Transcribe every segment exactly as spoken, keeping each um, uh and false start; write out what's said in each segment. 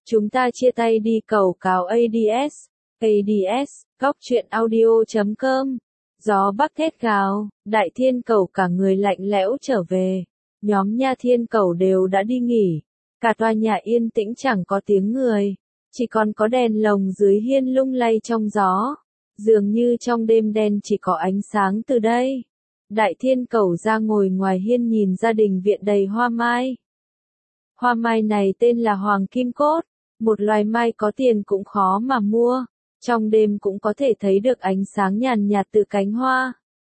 Chúng ta chia tay đi cầu cáo a đê ét. a đê ét, góc truyện audio chấm com. Gió bắc thét gào, Đại Thiên Cầu cả người lạnh lẽo trở về. Nhóm Nha Thiên Cầu đều đã đi nghỉ. Cả tòa nhà yên tĩnh chẳng có tiếng người. Chỉ còn có đèn lồng dưới hiên lung lay trong gió. Dường như trong đêm đen chỉ có ánh sáng từ đây. Đại Thiên Cầu ra ngồi ngoài hiên nhìn gia đình viện đầy hoa mai. Hoa mai này tên là Hoàng Kim Cốt. Một loài mai có tiền cũng khó mà mua. Trong đêm cũng có thể thấy được ánh sáng nhàn nhạt từ cánh hoa.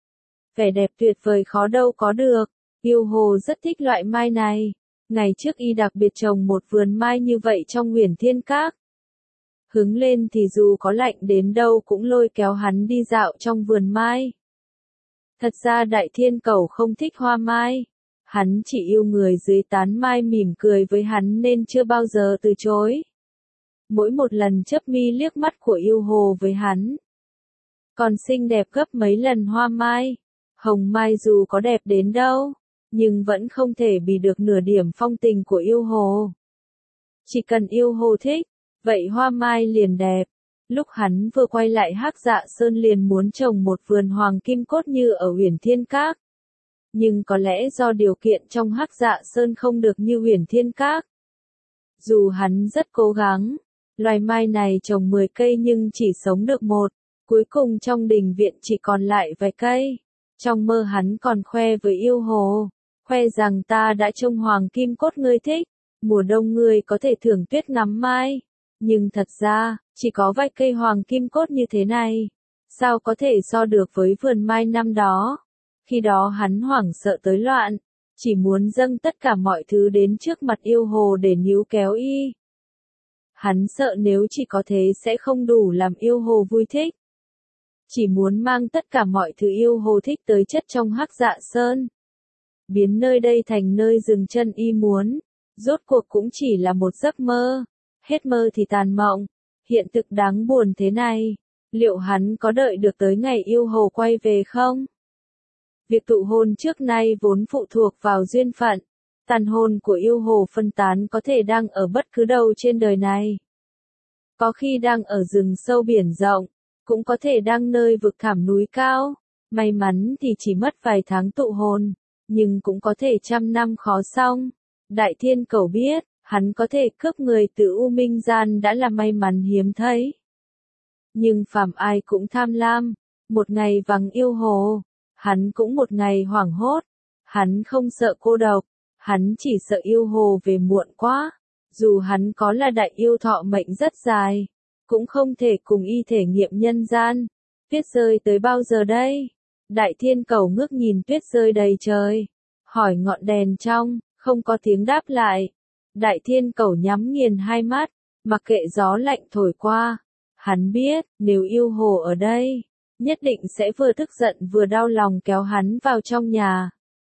Vẻ đẹp tuyệt vời khó đâu có được. Yêu Hồ rất thích loại mai này. Ngày trước y đặc biệt trồng một vườn mai như vậy trong Huyền Thiên Các. Hứng lên thì dù có lạnh đến đâu cũng lôi kéo hắn đi dạo trong vườn mai. Thật ra Đại Thiên Cầu không thích hoa mai. Hắn chỉ yêu người dưới tán mai mỉm cười với hắn nên chưa bao giờ từ chối. Mỗi một lần chớp mi liếc mắt của Yêu Hồ với hắn, còn xinh đẹp gấp mấy lần hoa mai. Hồng mai dù có đẹp đến đâu, nhưng vẫn không thể bì được nửa điểm phong tình của Yêu Hồ. Chỉ cần Yêu Hồ thích, vậy hoa mai liền đẹp. Lúc hắn vừa quay lại Hắc Dạ Sơn liền muốn trồng một vườn Hoàng Kim Cốt như ở Huyền Thiên Các. Nhưng có lẽ do điều kiện trong Hắc Dạ Sơn không được như Huyền Thiên Các. Dù hắn rất cố gắng, loài mai này trồng mười cây nhưng chỉ sống được một. Cuối cùng trong đình viện chỉ còn lại vài cây. Trong mơ hắn còn khoe với Yêu Hồ, khoe rằng ta đã trông Hoàng Kim Cốt ngươi thích. Mùa đông ngươi có thể thưởng tuyết ngắm mai. Nhưng thật ra, chỉ có vài cây Hoàng Kim Cốt như thế này. Sao có thể so được với vườn mai năm đó? Khi đó hắn hoảng sợ tới loạn, chỉ muốn dâng tất cả mọi thứ đến trước mặt Yêu Hồ để níu kéo y. Hắn sợ nếu chỉ có thế sẽ không đủ làm Yêu Hồ vui thích. Chỉ muốn mang tất cả mọi thứ Yêu Hồ thích tới chất trong Hắc Dạ Sơn. Biến nơi đây thành nơi dừng chân y muốn. Rốt cuộc cũng chỉ là một giấc mơ. Hết mơ thì tàn mộng. Hiện thực đáng buồn thế này. Liệu hắn có đợi được tới ngày Yêu Hồ quay về không? Việc tụ hôn trước nay vốn phụ thuộc vào duyên phận. Tàn hồn của Yêu Hồ phân tán có thể đang ở bất cứ đâu trên đời này. Có khi đang ở rừng sâu biển rộng, cũng có thể đang nơi vực thẳm núi cao. May mắn thì chỉ mất vài tháng tụ hồn, nhưng cũng có thể trăm năm khó xong. Đại Thiên Cầu biết, hắn có thể cướp người từ U Minh Gian đã là may mắn hiếm thấy. Nhưng phàm ai cũng tham lam, một ngày vắng Yêu Hồ, hắn cũng một ngày hoảng hốt. Hắn không sợ cô độc, hắn chỉ sợ Yêu Hồ về muộn quá. Dù hắn có là đại yêu thọ mệnh rất dài, cũng không thể cùng y thể nghiệm nhân gian. Tuyết rơi tới bao giờ đây? Đại Thiên Cầu ngước nhìn tuyết rơi đầy trời, hỏi ngọn đèn trong, không có tiếng đáp lại. Đại Thiên Cầu nhắm nghiền hai mắt, mặc kệ gió lạnh thổi qua. Hắn biết, nếu Yêu Hồ ở đây, nhất định sẽ vừa tức giận vừa đau lòng kéo hắn vào trong nhà.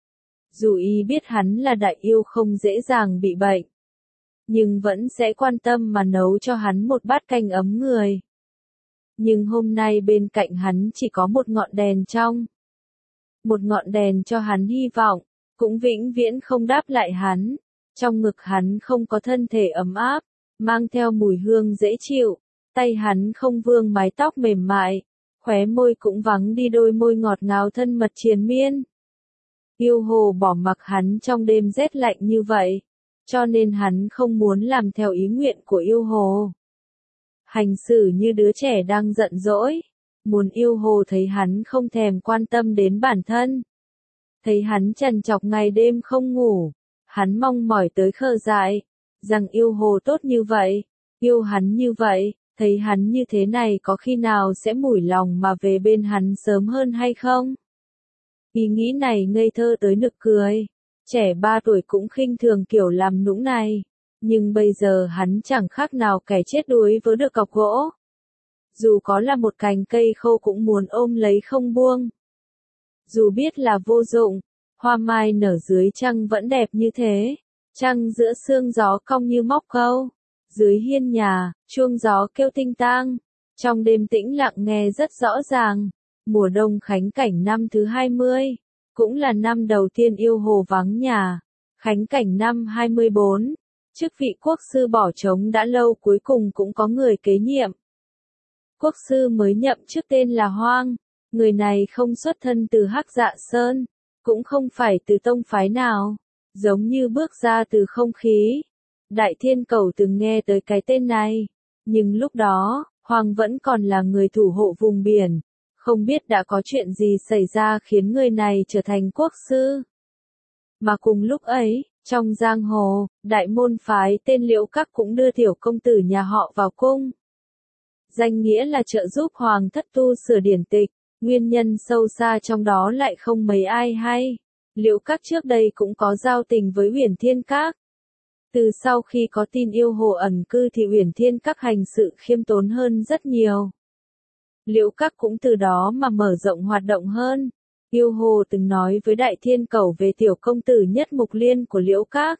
Dù y biết hắn là đại yêu không dễ dàng bị bệnh, nhưng vẫn sẽ quan tâm mà nấu cho hắn một bát canh ấm người. Nhưng hôm nay bên cạnh hắn chỉ có một ngọn đèn trong. Một ngọn đèn cho hắn hy vọng, cũng vĩnh viễn không đáp lại hắn. Trong ngực hắn không có thân thể ấm áp, mang theo mùi hương dễ chịu. Tay hắn không vương mái tóc mềm mại, khóe môi cũng vắng đi đôi môi ngọt ngào thân mật triền miên. Yêu Hồ bỏ mặc hắn trong đêm rét lạnh như vậy, cho nên hắn không muốn làm theo ý nguyện của Yêu Hồ. Hành xử như đứa trẻ đang giận dỗi, muốn Yêu Hồ thấy hắn không thèm quan tâm đến bản thân. Thấy hắn trằn trọc ngày đêm không ngủ, hắn mong mỏi tới khờ dại, rằng Yêu Hồ tốt như vậy, yêu hắn như vậy, thấy hắn như thế này có khi nào sẽ mủi lòng mà về bên hắn sớm hơn hay không? Ý nghĩ này ngây thơ tới nực cười. Trẻ ba tuổi cũng khinh thường kiểu làm nũng này. Nhưng bây giờ hắn chẳng khác nào kẻ chết đuối với được cọc gỗ. Dù có là một cành cây khô cũng muốn ôm lấy không buông. Dù biết là vô dụng, hoa mai nở dưới trăng vẫn đẹp như thế. Trăng giữa sương gió cong như móc câu. Dưới hiên nhà, chuông gió kêu tinh tang. Trong đêm tĩnh lặng nghe rất rõ ràng. Mùa đông khánh cảnh năm thứ hai mươi, cũng là năm đầu tiên Yêu Hồ vắng nhà. Khánh cảnh năm hai mươi bốn, Chức vị quốc sư bỏ trống đã lâu cuối cùng cũng có người kế nhiệm. Quốc sư mới nhậm chức tên là Hoang, người này không xuất thân từ Hắc Dạ Sơn, cũng không phải từ tông phái nào, giống như bước ra từ không khí. Đại Thiên Cẩu từng nghe tới cái tên này, nhưng lúc đó, Hoang vẫn còn là người thủ hộ vùng biển, không biết đã có chuyện gì xảy ra khiến người này trở thành quốc sư. Mà cùng lúc ấy, trong giang hồ, đại môn phái tên Liễu Các cũng đưa tiểu công tử nhà họ vào cung. Danh nghĩa là trợ giúp Hoàng thất tu sửa điển tịch, nguyên nhân sâu xa trong đó lại không mấy ai hay. Liễu Các trước đây cũng có giao tình với Uyển Thiên Các. Từ sau khi có tin yêu hồ ẩn cư thì Uyển Thiên Các hành sự khiêm tốn hơn rất nhiều. Liễu Các cũng từ đó mà mở rộng hoạt động hơn. Yêu hồ từng nói với Đại Thiên Cẩu về tiểu công tử Nhất Mục Liên của Liễu Các.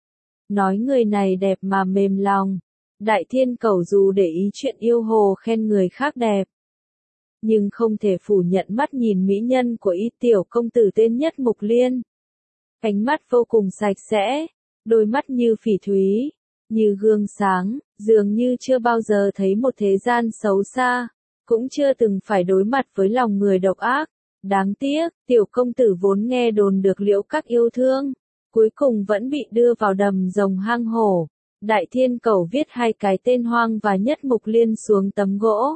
Nói người này đẹp mà mềm lòng. Đại Thiên Cẩu dù để ý chuyện yêu hồ khen người khác đẹp, nhưng không thể phủ nhận mắt nhìn mỹ nhân của y tiểu công tử tên Nhất Mục Liên. Ánh mắt vô cùng sạch sẽ, đôi mắt như phỉ thúy, như gương sáng, dường như chưa bao giờ thấy một thế gian xấu xa, cũng chưa từng phải đối mặt với lòng người độc ác. Đáng tiếc, tiểu công tử vốn nghe đồn được Liễu Các yêu thương, cuối cùng vẫn bị đưa vào đầm rồng hang hổ. Đại Thiên Cẩu viết hai cái tên Hoang và Nhất Mục Liên xuống tấm gỗ,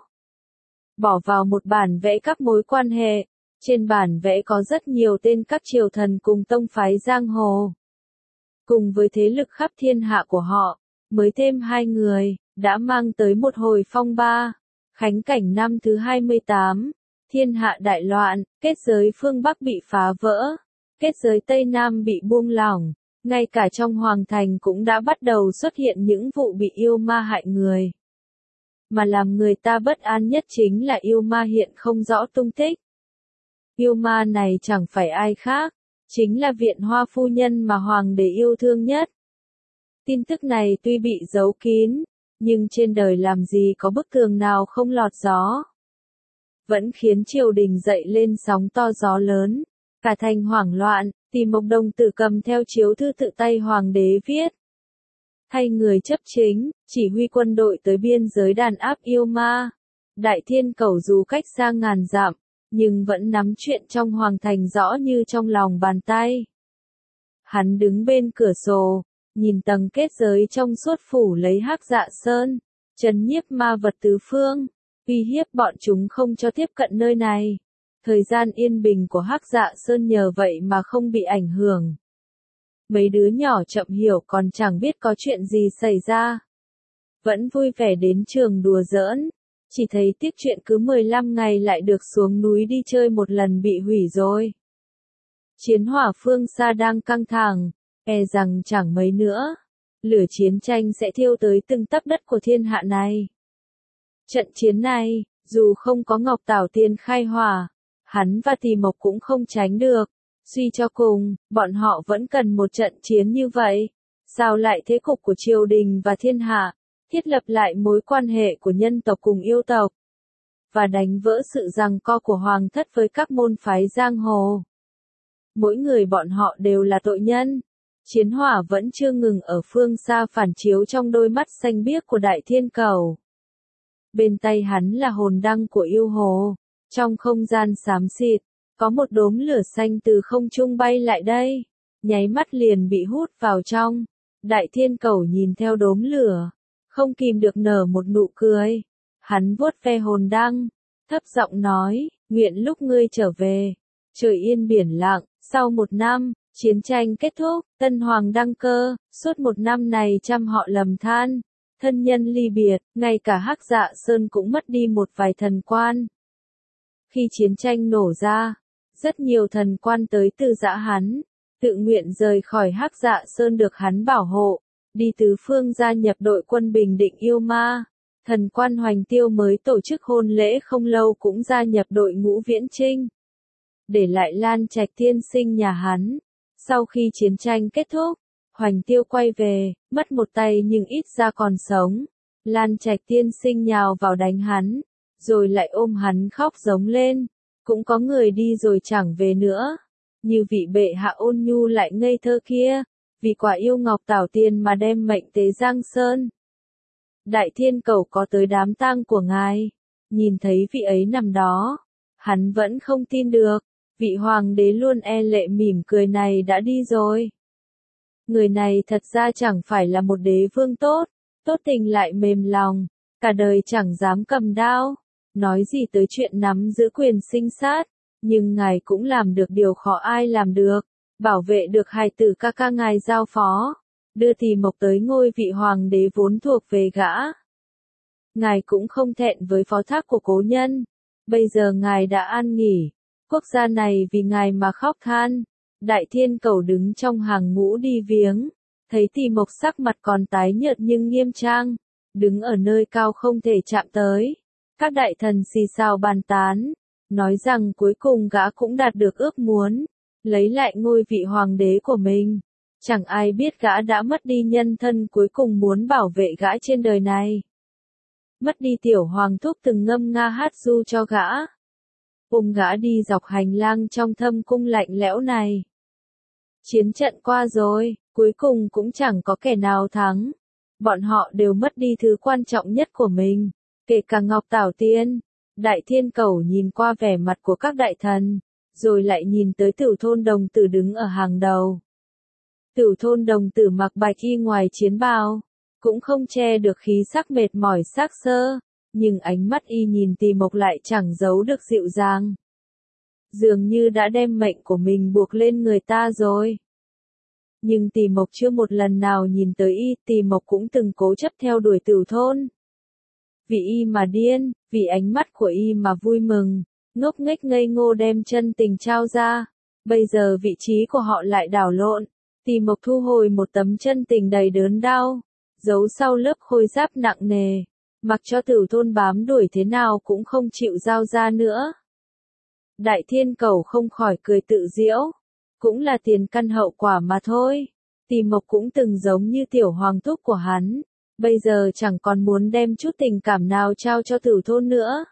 bỏ vào một bản vẽ các mối quan hệ. Trên bản vẽ có rất nhiều tên các triều thần cùng tông phái giang hồ, cùng với thế lực khắp thiên hạ của họ, mới thêm hai người, đã mang tới một hồi phong ba. Khánh cảnh năm thứ hai mươi tám, thiên hạ đại loạn, kết giới phương Bắc bị phá vỡ, kết giới Tây Nam bị buông lỏng, ngay cả trong hoàng thành cũng đã bắt đầu xuất hiện những vụ bị yêu ma hại người. Mà làm người ta bất an nhất chính là yêu ma hiện không rõ tung tích. Yêu ma này chẳng phải ai khác, chính là Viện Hoa phu nhân mà hoàng đế yêu thương nhất. Tin tức này tuy bị giấu kín, nhưng trên đời làm gì có bức tường nào không lọt gió. Vẫn khiến triều đình dậy lên sóng to gió lớn, cả thành hoảng loạn, tìm Mộc Đồng Tử cầm theo chiếu thư tự tay hoàng đế viết. Thay người chấp chính, chỉ huy quân đội tới biên giới đàn áp yêu ma. Đại Thiên Cẩu dù cách xa ngàn dặm, nhưng vẫn nắm chuyện trong hoàng thành rõ như trong lòng bàn tay. Hắn đứng bên cửa sổ, nhìn tầng kết giới trong suốt phủ lấy Hắc Dạ Sơn, trấn nhiếp ma vật tứ phương, uy hiếp bọn chúng không cho tiếp cận nơi này. Thời gian yên bình của Hắc Dạ Sơn nhờ vậy mà không bị ảnh hưởng. Mấy đứa nhỏ chậm hiểu còn chẳng biết có chuyện gì xảy ra, vẫn vui vẻ đến trường đùa giỡn, chỉ thấy tiếc chuyện cứ mười lăm ngày lại được xuống núi đi chơi một lần bị hủy rồi. Chiến hỏa phương xa đang căng thẳng, e rằng chẳng mấy nữa, lửa chiến tranh sẽ thiêu tới từng tấc đất của thiên hạ này. Trận chiến này, dù không có Ngọc Tảo Tiên khai hỏa, hắn và Tỳ Mộc cũng không tránh được. Suy cho cùng, bọn họ vẫn cần một trận chiến như vậy. Sao lại thế cục của triều đình và thiên hạ, thiết lập lại mối quan hệ của nhân tộc cùng yêu tộc, và đánh vỡ sự giằng co của hoàng thất với các môn phái giang hồ. Mỗi người bọn họ đều là tội nhân. Chiến hỏa vẫn chưa ngừng ở phương xa phản chiếu trong đôi mắt xanh biếc của Đại Thiên Cẩu. Bên tay hắn là hồn đăng của yêu hồ. Trong không gian xám xịt, có một đốm lửa xanh từ không trung bay lại đây, nháy mắt liền bị hút vào trong. Đại Thiên Cẩu nhìn theo đốm lửa, không kìm được nở một nụ cười. Hắn vuốt ve hồn đăng, thấp giọng nói, nguyện lúc ngươi trở về, trời yên biển lặng. Sau một năm, chiến tranh kết thúc, tân hoàng đăng cơ, suốt một năm này trăm họ lầm than, thân nhân ly biệt, ngay cả Hắc Dạ Sơn cũng mất đi một vài thần quan. Khi chiến tranh nổ ra, rất nhiều thần quan tới từ giã hắn, tự nguyện rời khỏi Hắc Dạ Sơn được hắn bảo hộ, đi tứ phương gia nhập đội quân bình định yêu ma. Thần quan Hoành Tiêu mới tổ chức hôn lễ không lâu cũng gia nhập đội ngũ Viễn Chinh, để lại Lan Trạch tiên sinh nhà hắn. Sau khi chiến tranh kết thúc, Hoành Tiêu quay về, mất một tay nhưng ít ra còn sống. Lan Trạch tiên sinh nhào vào đánh hắn, rồi lại ôm hắn khóc giống lên. Cũng có người đi rồi chẳng về nữa, như vị bệ hạ ôn nhu lại ngây thơ kia, vì quả yêu ngọc tảo tiên mà đem mệnh tế Giang Sơn. Đại Thiên Cầu có tới đám tang của ngài, nhìn thấy vị ấy nằm đó, hắn vẫn không tin được, vị hoàng đế luôn e lệ mỉm cười này đã đi rồi. Người này thật ra chẳng phải là một đế vương tốt, tốt tình lại mềm lòng, cả đời chẳng dám cầm đao, nói gì tới chuyện nắm giữ quyền sinh sát, nhưng ngài cũng làm được điều khó ai làm được, bảo vệ được hài tử ca ca ngài giao phó, đưa Tỳ Mộc tới ngôi vị hoàng đế vốn thuộc về gã. Ngài cũng không thẹn với phó thác của cố nhân, bây giờ ngài đã an nghỉ, quốc gia này vì ngài mà khóc than. Đại Thiên Cầu đứng trong hàng ngũ đi viếng, thấy Tỳ Mộc sắc mặt còn tái nhợt nhưng nghiêm trang, đứng ở nơi cao không thể chạm tới. Các đại thần xì xào bàn tán, nói rằng cuối cùng gã cũng đạt được ước muốn, lấy lại ngôi vị hoàng đế của mình. Chẳng ai biết gã đã mất đi nhân thân cuối cùng muốn bảo vệ gã trên đời này. Mất đi tiểu hoàng thúc từng ngâm nga hát ru cho gã. Ôm gã đi dọc hành lang trong thâm cung lạnh lẽo này. Chiến trận qua rồi, cuối cùng cũng chẳng có kẻ nào thắng. Bọn họ đều mất đi thứ quan trọng nhất của mình, kể cả Ngọc Tảo Tiên. Đại Thiên Cầu nhìn qua vẻ mặt của các đại thần, rồi lại nhìn tới Tửu Thôn Đồng Tử đứng ở hàng đầu. Tửu Thôn Đồng Tử mặc bạch y ngoài chiến bào, cũng không che được khí sắc mệt mỏi xác xơ, nhưng ánh mắt y nhìn Tỳ Mộc lại chẳng giấu được dịu dàng. Dường như đã đem mệnh của mình buộc lên người ta rồi. Nhưng Tỳ Mộc chưa một lần nào nhìn tới y, Tỳ Mộc cũng từng cố chấp theo đuổi Tửu Thôn. Vì y mà điên, vì ánh mắt của y mà vui mừng, ngốc nghếch ngây ngô đem chân tình trao ra. Bây giờ vị trí của họ lại đảo lộn, Tỳ Mộc thu hồi một tấm chân tình đầy đớn đau, giấu sau lớp khôi giáp nặng nề, mặc cho Tửu Thôn bám đuổi thế nào cũng không chịu giao ra nữa. Đại Thiên Cầu không khỏi cười tự giễu, cũng là tiền căn hậu quả mà thôi. Tỳ Mộc cũng từng giống như tiểu hoàng thúc của hắn, bây giờ chẳng còn muốn đem chút tình cảm nào trao cho Tửu Thôn nữa.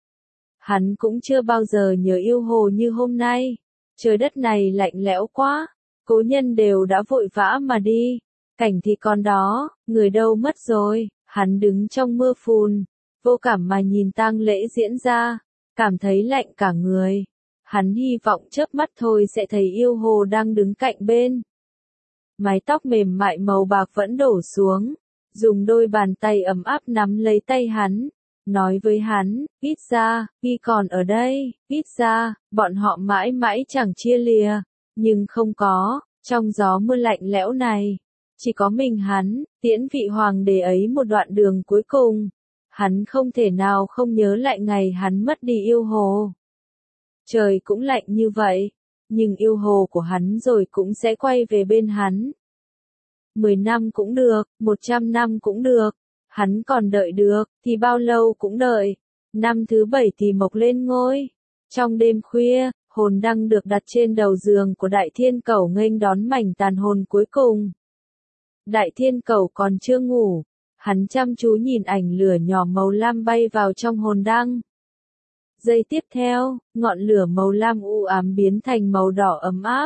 Hắn cũng chưa bao giờ nhớ yêu hồ như hôm nay, trời đất này lạnh lẽo quá, cố nhân đều đã vội vã mà đi, cảnh thì còn đó, người đâu mất rồi. Hắn đứng trong mưa phùn, vô cảm mà nhìn tang lễ diễn ra, cảm thấy lạnh cả người. Hắn hy vọng chớp mắt thôi sẽ thấy yêu hồ đang đứng cạnh bên. Mái tóc mềm mại màu bạc vẫn đổ xuống, dùng đôi bàn tay ấm áp nắm lấy tay hắn, nói với hắn, ít ra, khi còn ở đây, ít ra, bọn họ mãi mãi chẳng chia lìa, nhưng không có, trong gió mưa lạnh lẽo này, chỉ có mình hắn, tiễn vị hoàng đế ấy một đoạn đường cuối cùng. Hắn không thể nào không nhớ lại ngày hắn mất đi yêu hồ. Trời cũng lạnh như vậy, nhưng yêu hồ của hắn rồi cũng sẽ quay về bên hắn. Mười năm cũng được, một trăm năm cũng được, hắn còn đợi được, thì bao lâu cũng đợi. Năm thứ bảy Tỳ Mộc lên ngôi. Trong đêm khuya, hồn đăng được đặt trên đầu giường của Đại Thiên Cầu nghênh đón mảnh tàn hồn cuối cùng. Đại Thiên Cầu còn chưa ngủ, hắn chăm chú nhìn ảnh lửa nhỏ màu lam bay vào trong hồn đăng. Giây tiếp theo, ngọn lửa màu lam u ám biến thành màu đỏ ấm áp.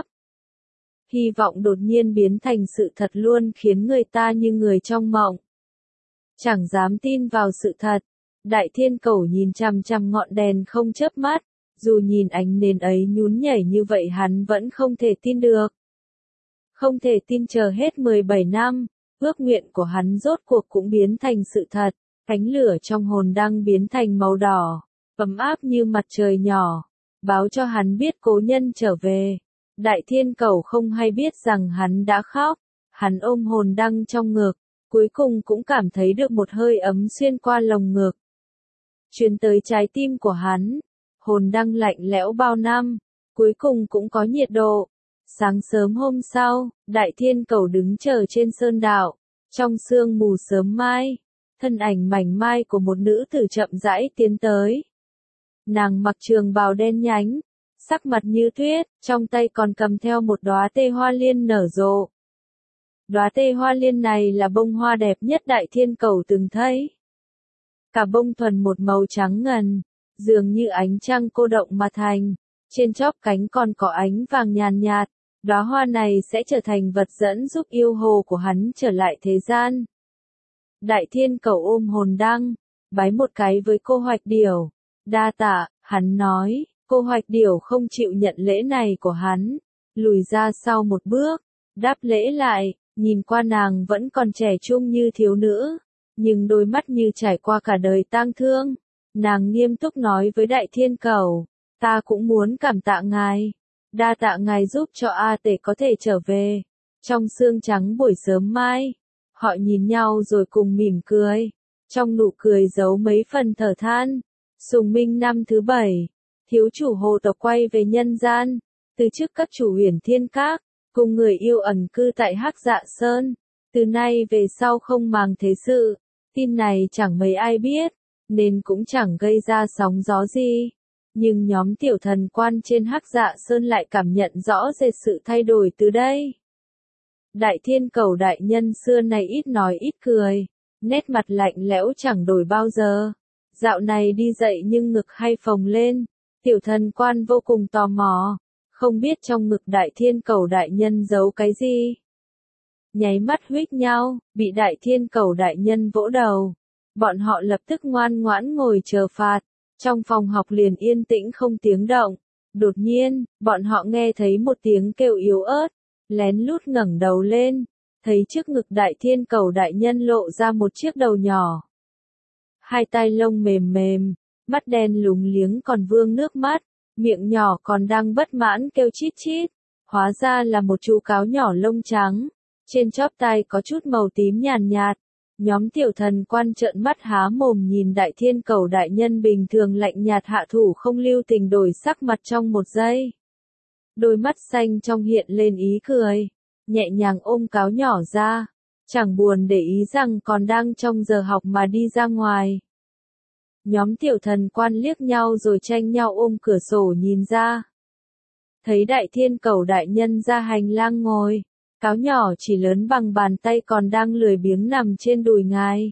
Hy vọng đột nhiên biến thành sự thật luôn khiến người ta như người trong mộng. Chẳng dám tin vào sự thật, Đại Thiên Cầu nhìn chằm chằm ngọn đèn không chớp mắt, dù nhìn ánh nến ấy nhún nhảy như vậy hắn vẫn không thể tin được. Không thể tin chờ hết mười bảy năm, ước nguyện của hắn rốt cuộc cũng biến thành sự thật, cánh lửa trong hồn đăng biến thành màu đỏ, ấm áp như mặt trời nhỏ, báo cho hắn biết cố nhân trở về. Đại Thiên Cầu không hay biết rằng hắn đã khóc, hắn ôm hồn đăng trong ngực, cuối cùng cũng cảm thấy được một hơi ấm xuyên qua lồng ngực, truyền tới trái tim của hắn. Hồn đăng lạnh lẽo bao năm, cuối cùng cũng có nhiệt độ. Sáng sớm hôm sau, Đại Thiên Cầu đứng chờ trên sơn đạo, trong sương mù sớm mai, thân ảnh mảnh mai của một nữ tử chậm rãi tiến tới. Nàng mặc trường bào đen nhánh, sắc mặt như tuyết, trong tay còn cầm theo một đóa tê hoa liên nở rộ. Đóa tê hoa liên này là bông hoa đẹp nhất Đại Thiên Cầu từng thấy. Cả bông thuần một màu trắng ngần, dường như ánh trăng cô động mà thành, trên chóp cánh còn có ánh vàng nhàn nhạt, đóa hoa này sẽ trở thành vật dẫn giúp yêu hồ của hắn trở lại thế gian. Đại thiên cầu ôm hồn đăng, bái một cái với cô Hoạch Điểu. Đa tạ, hắn nói, cô Hoạch Điểu không chịu nhận lễ này của hắn, lùi ra sau một bước, đáp lễ lại, nhìn qua nàng vẫn còn trẻ trung như thiếu nữ, nhưng đôi mắt như trải qua cả đời tang thương. Nàng nghiêm túc nói với đại thiên cầu, ta cũng muốn cảm tạ ngài, đa tạ ngài giúp cho A Tể có thể trở về. Trong sương trắng buổi sớm mai, họ nhìn nhau rồi cùng mỉm cười, trong nụ cười giấu mấy phần thở than. Sùng Minh năm thứ bảy, thiếu chủ hồ tộc quay về nhân gian, từ chức các chủ Huyền Thiên Các, cùng người yêu ẩn cư tại Hắc Dạ Sơn, từ nay về sau không màng thế sự. Tin này chẳng mấy ai biết, nên cũng chẳng gây ra sóng gió gì. Nhưng nhóm tiểu thần quan trên Hắc Dạ Sơn lại cảm nhận rõ rệt sự thay đổi từ đây. Đại thiên cầu đại nhân xưa nay ít nói ít cười, nét mặt lạnh lẽo chẳng đổi bao giờ. Dạo này đi dậy nhưng ngực hay phồng lên, tiểu thần quan vô cùng tò mò, không biết trong ngực đại thiên cầu đại nhân giấu cái gì. Nháy mắt huých nhau, bị đại thiên cầu đại nhân vỗ đầu. Bọn họ lập tức ngoan ngoãn ngồi chờ phạt, trong phòng học liền yên tĩnh không tiếng động. Đột nhiên, bọn họ nghe thấy một tiếng kêu yếu ớt, lén lút ngẩng đầu lên, thấy trước ngực đại thiên cầu đại nhân lộ ra một chiếc đầu nhỏ. Hai tai lông mềm mềm, mắt đen lúng liếng còn vương nước mắt, miệng nhỏ còn đang bất mãn kêu chít chít. Hóa ra là một chú cáo nhỏ lông trắng, trên chóp tai có chút màu tím nhàn nhạt. Nhóm tiểu thần quan trợn mắt há mồm nhìn đại thiên cầu đại nhân bình thường lạnh nhạt hạ thủ không lưu tình đổi sắc mặt trong một giây. Đôi mắt xanh trong hiện lên ý cười, nhẹ nhàng ôm cáo nhỏ ra, chẳng buồn để ý rằng còn đang trong giờ học mà đi ra ngoài. Nhóm tiểu thần quan liếc nhau rồi tranh nhau ôm cửa sổ nhìn ra. Thấy đại thiên cầu đại nhân ra hành lang ngồi, cáo nhỏ chỉ lớn bằng bàn tay còn đang lười biếng nằm trên đùi ngài.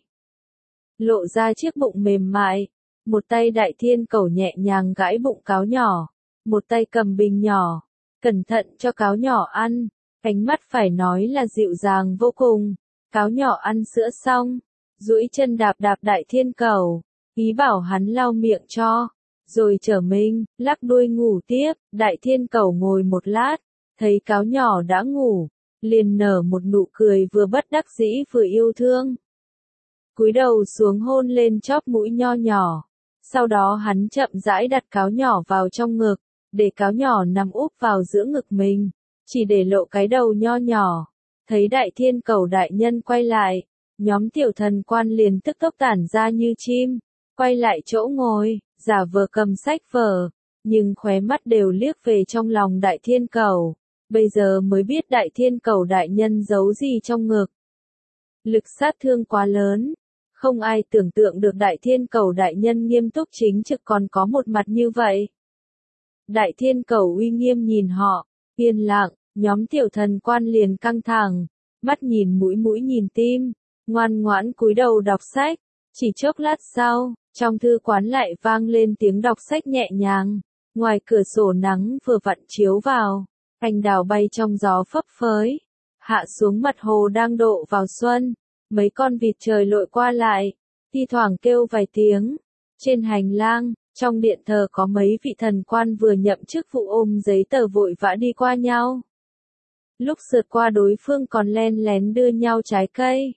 Lộ ra chiếc bụng mềm mại, một tay đại thiên cầu nhẹ nhàng gãi bụng cáo nhỏ, một tay cầm bình nhỏ, cẩn thận cho cáo nhỏ ăn, ánh mắt phải nói là dịu dàng vô cùng. Cáo nhỏ ăn sữa xong, duỗi chân đạp đạp đại thiên cầu, ý bảo hắn lau miệng cho, rồi trở mình, lắc đuôi ngủ tiếp. Đại thiên cầu ngồi một lát, thấy cáo nhỏ đã ngủ, liền nở một nụ cười vừa bất đắc dĩ vừa yêu thương. Cúi đầu xuống hôn lên chóp mũi nho nhỏ, sau đó hắn chậm rãi đặt cáo nhỏ vào trong ngực, để cáo nhỏ nằm úp vào giữa ngực mình, chỉ để lộ cái đầu nho nhỏ. Thấy đại thiên cầu đại nhân quay lại, nhóm tiểu thần quan liền tức tốc tản ra như chim, quay lại chỗ ngồi, giả vờ cầm sách vở, nhưng khóe mắt đều liếc về trong lòng đại thiên cầu. Bây giờ mới biết đại thiên cầu đại nhân giấu gì trong ngực. Lực sát thương quá lớn, không ai tưởng tượng được đại thiên cầu đại nhân nghiêm túc chính trực còn có một mặt như vậy. Đại thiên cầu uy nghiêm nhìn họ, yên lặng, nhóm tiểu thần quan liền căng thẳng, mắt nhìn mũi mũi nhìn tim, ngoan ngoãn cúi đầu đọc sách. Chỉ chốc lát sau, trong thư quán lại vang lên tiếng đọc sách nhẹ nhàng, ngoài cửa sổ nắng vừa vặn chiếu vào. Anh đào bay trong gió phấp phới, hạ xuống mặt hồ đang độ vào xuân, mấy con vịt trời lội qua lại, thi thoảng kêu vài tiếng. Trên hành lang, trong điện thờ có mấy vị thần quan vừa nhậm chức vụ ôm giấy tờ vội vã đi qua nhau. Lúc sượt qua đối phương còn len lén đưa nhau trái cây.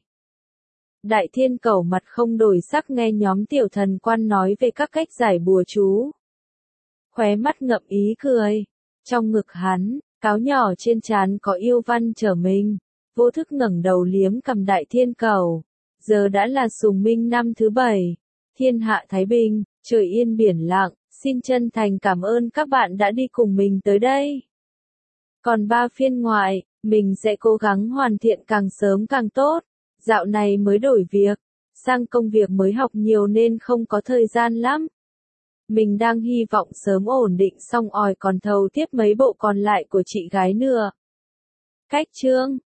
Đại thiên cầu mặt không đổi sắc nghe nhóm tiểu thần quan nói về các cách giải bùa chú. Khóe mắt ngậm ý cười, trong ngực hắn, cáo nhỏ trên trán có yêu văn trở mình, vô thức ngẩng đầu liếm cầm đại thiên cầu. Giờ đã là Sùng Minh năm thứ bảy, thiên hạ thái bình, trời yên biển lặng, xin chân thành cảm ơn các bạn đã đi cùng mình tới đây. Còn ba phiên ngoại, mình sẽ cố gắng hoàn thiện càng sớm càng tốt. Dạo này mới đổi việc, sang công việc mới học nhiều nên không có thời gian lắm. Mình đang hy vọng sớm ổn định xong ỏi còn thầu tiếp mấy bộ còn lại của chị gái nữa. Cách chương